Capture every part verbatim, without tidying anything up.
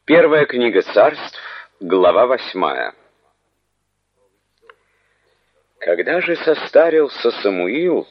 Первая книга Царств, глава восьмая. Когда же состарился Самуил,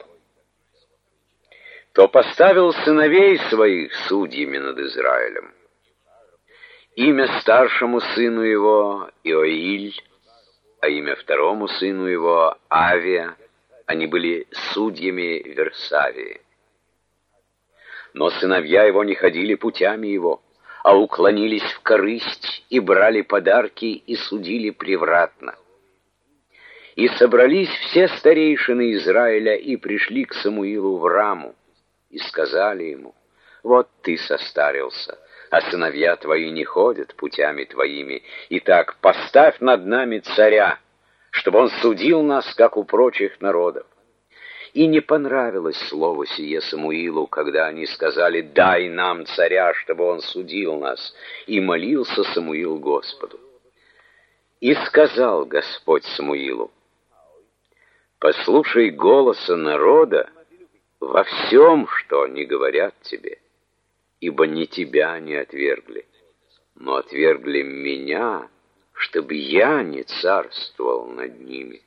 то поставил сыновей своих судьями над Израилем. Имя старшему сыну его Иоиль, а имя второму сыну его Авия. Они были судьями Версавии. Но сыновья его не ходили путями его, а уклонились в корысть и брали подарки и судили превратно. И собрались все старейшины Израиля и пришли к Самуилу в Раму и сказали ему: «Вот ты состарился, а сыновья твои не ходят путями твоими. Итак, поставь над нами царя, чтобы он судил нас, как у прочих народов». И не понравилось слово сие Самуилу, когда они сказали: «Дай нам царя, чтобы он судил нас». И молился Самуил Господу. И сказал Господь Самуилу: «Послушай голоса народа во всем, что они говорят тебе, ибо не тебя они отвергли, но отвергли меня, чтобы я не царствовал над ними.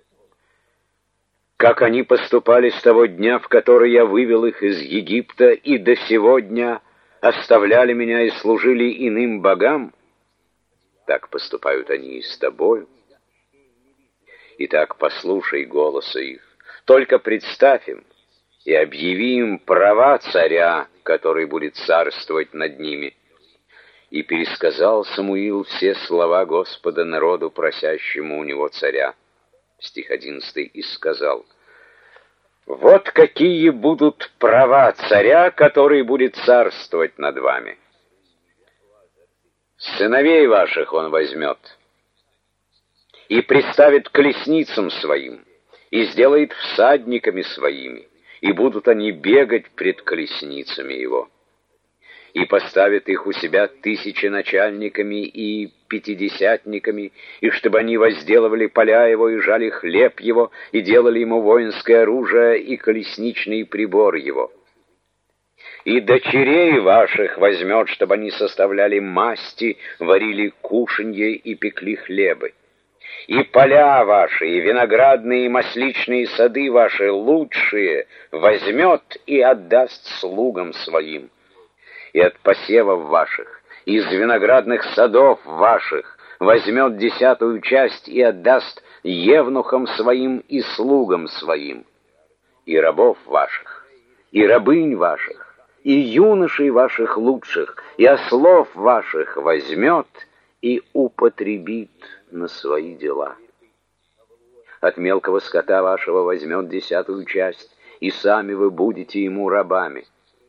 Как они поступали с того дня, в который я вывел их из Египта, и до сего дня оставляли меня и служили иным богам, так поступают они и с тобою. Итак, послушай голоса их, только представь им и объяви им права царя, который будет царствовать над ними». И пересказал Самуил все слова Господа народу, просящему у него царя. Стих одиннадцатый, и сказал: «Вот какие будут права царя, который будет царствовать над вами. Сыновей ваших он возьмет и приставит к колесницам своим, и сделает всадниками своими, и будут они бегать пред колесницами его. И поставит их у себя тысяченачальниками и пятидесятниками, и чтобы они возделывали поля его, и жали хлеб его, и делали ему воинское оружие и колесничный прибор его. И дочерей ваших возьмет, чтобы они составляли масти, варили кушанье и пекли хлебы. И поля ваши, и виноградные, и масличные сады ваши лучшие возьмет и отдаст слугам своим. И от посевов ваших, и из виноградных садов ваших возьмет десятую часть и отдаст евнухам своим и слугам своим. И рабов ваших, и рабынь ваших, и юношей ваших лучших, и ослов ваших возьмет и употребит на свои дела. От мелкого скота вашего возьмет десятую часть, и сами вы будете ему рабами.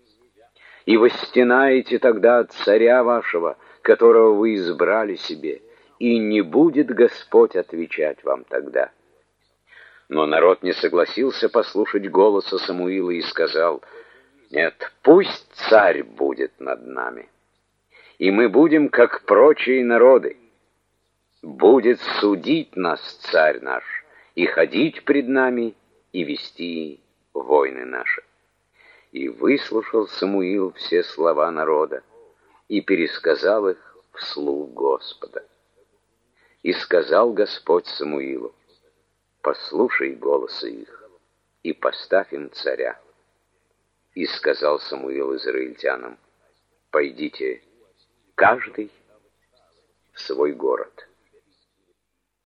И восстенаете тогда от царя вашего, которого вы избрали себе, и не будет Господь отвечать вам тогда». Но народ не согласился послушать голоса Самуила и сказал: «Нет, пусть царь будет над нами, и мы будем, как прочие народы. Будет судить нас царь наш, и ходить пред нами, и вести войны наши». И выслушал Самуил все слова народа, и пересказал их вслух Господа. И сказал Господь Самуилу: «Послушай голоса их, и поставь им царя». И сказал Самуил израильтянам: «Пойдите, каждый в свой город».